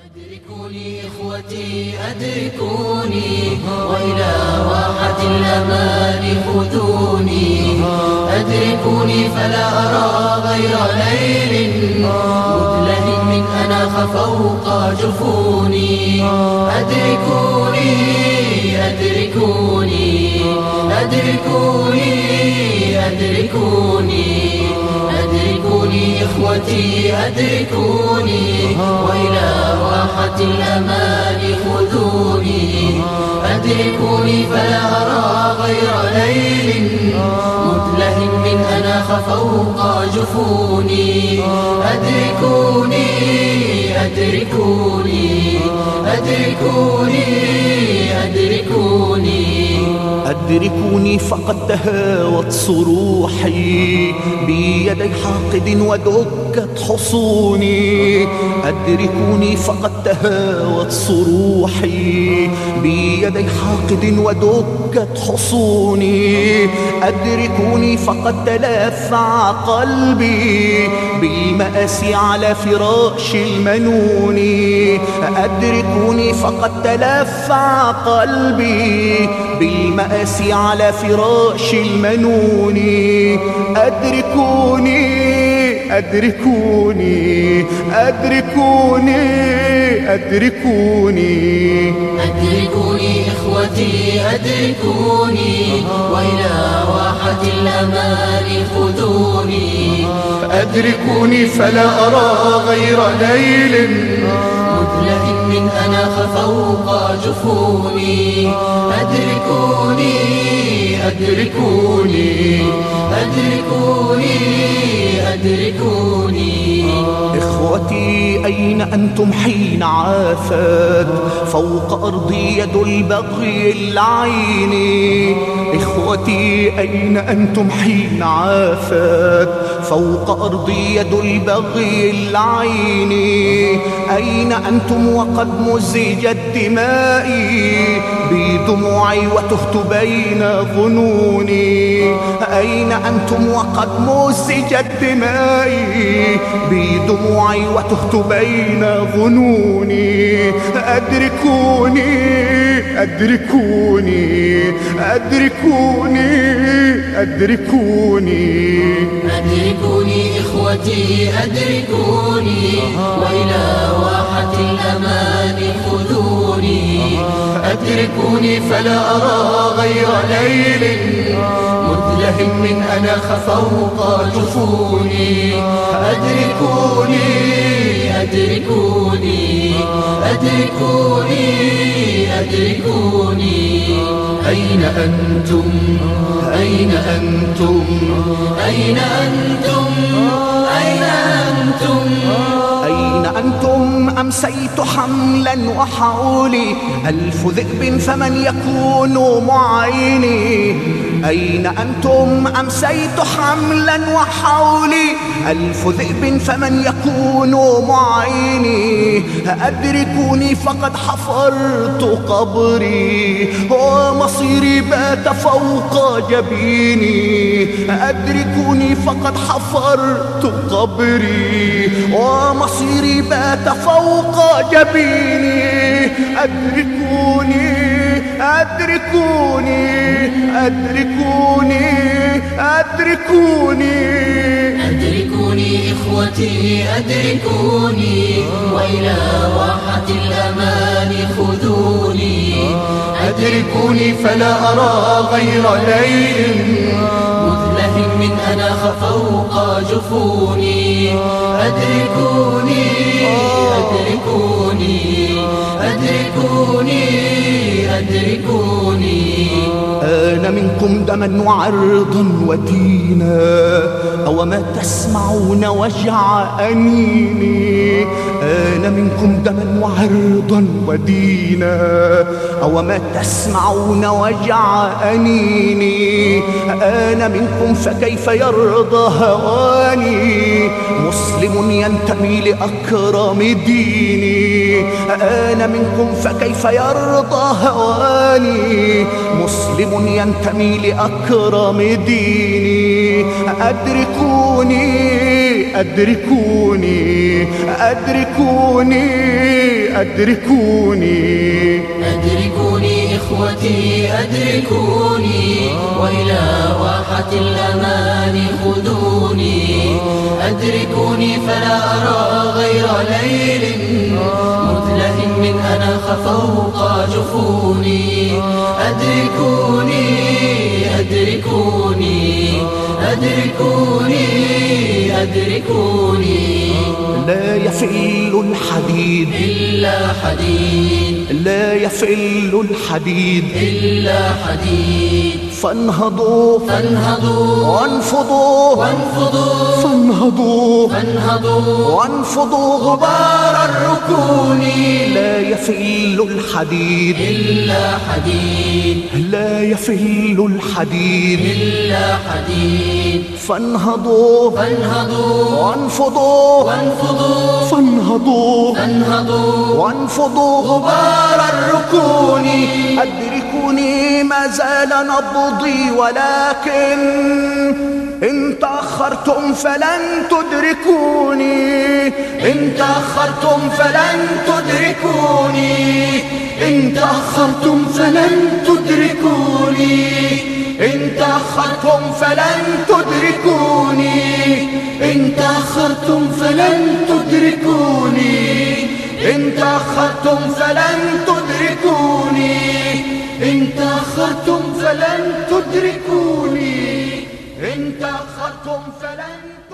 أدركوني إخوتي أدركوني وإلى واحة الأمان خذوني. أدركوني فلا أرى غير ليل مدلهم من أناخ فوق جفوني. أدركوني أدركوني أدركوني أدركوني أدركوني إخوتي أدركوني وإلى واحة الأمان خذوني. أدركوني فلا أرى غير ليل مدلهم من أناخ فوق جفوني. أدركوني أدركوني أدركوني أدركوني أدركوني فقد تهاوت صروحي بيدي حاقد ودكت حصوني. أدركوني فقد تهاوت صروحي بيدي حاقد ودكت حصوني. أدركوني فقد تلفع قلبي بالمآسي على فراش المنون. أدركوني فقد تلفع قلبي بالمآسي على فراش المنون. أدركوني أدركوني أدركوني أدركوني أدركوني إخوتي أدركوني وإلى واحة الأمان خذوني. أدركوني فلا أرى غير ليل مدلهم من أناخ فوق جفوني. أدركوني أدركوني أدركوني أدركوني إخوتي أين أنتم حين عافت فوق أرضي يد البغي اللعين. إخوتي أين أنتم حين عافت فوق أرضي يد البغي اللعين. أين أنتم وقد مزجت دمائي بدموعي وتهت بين ظنوني. أين أنتم وقد مزجت دمائي بدموعي وتهت بين ظنوني. أدركوني أدركوني أدركوني أدركوني أدركوني إخوتي أدركوني وإلى واحة الأمان خذوني. أدركوني فلا أرى غير ليل مدلهم من أناخ فوق جفوني. أدركوني أدركوني أدركوني أدركوني أين أنتم أين أنتم أين أنتم أين أنتم أين أنتم أمسيت حملا وحولي ألف ذئب فمن يكون معيني. أين أنتم أمسيت حملا وحولي ألف ذئب فمن يكون معيني. أدركوني فقد حفرت قبري ومصيري بات فوق جبيني. أدركوني فقد حفرت قبري ومصيري بات فوق جبيني. أدركوني أدركوني أدركوني أدركوني أدركوني إخوتي أدركوني وإلى واحة الأمان خذوني. أدركوني فلا أرى غير ليل مدلهم من أناخ فوق جفوني. أدركوني أدركوني أدركوني أدركوني آن منكم دما وعرضا ودينا أو ما تسمعون وجع أنيني. آن منكم دما وعرضا ودينا أو ما تسمعون وجع أنيني. آن منكم فكيف يرضى هواني مسلم ينتمي لأكرم ديني. آن منكم فكيف يرضى هواني مسلم ينتمي لأكرم ديني. أدركوني أدركوني أدركوني أدركوني أدركوني إخوتي أدركوني وإلى واحة الأمان خذوني أدركوني فلا أرى غير ليل مدلهم من أناخ فوق جفوني أدركوني أدركوني أدركوني أدركوني لا يفل الحديد إلا حديد لا يفل الحديد إلا حديد فانهضوا فانهضوا وانفضوا وانفضوا فانهضوا فانهضوا وانفضوا غبار الركون لا يفل الحديد إلا حديد لا يفل الحديد إلا حديد فانهضوا فانهضوا وانفضوا وانفضوا فانهضوا فانهضوا وانفضوا غبار الركون أدركوني ما زال نبضي ولكن إن تأخرتم فلن تدركوني إن تأخرتم فلن تدركوني إن تأخرتم فلن تدركوني إن تأخرتم فلن تدركوني إن تأخرتم فلن تدركوني إن تأخرتم فلن تدركوني إن تأخرتم فلن تدركوني إن تأخرتم فلن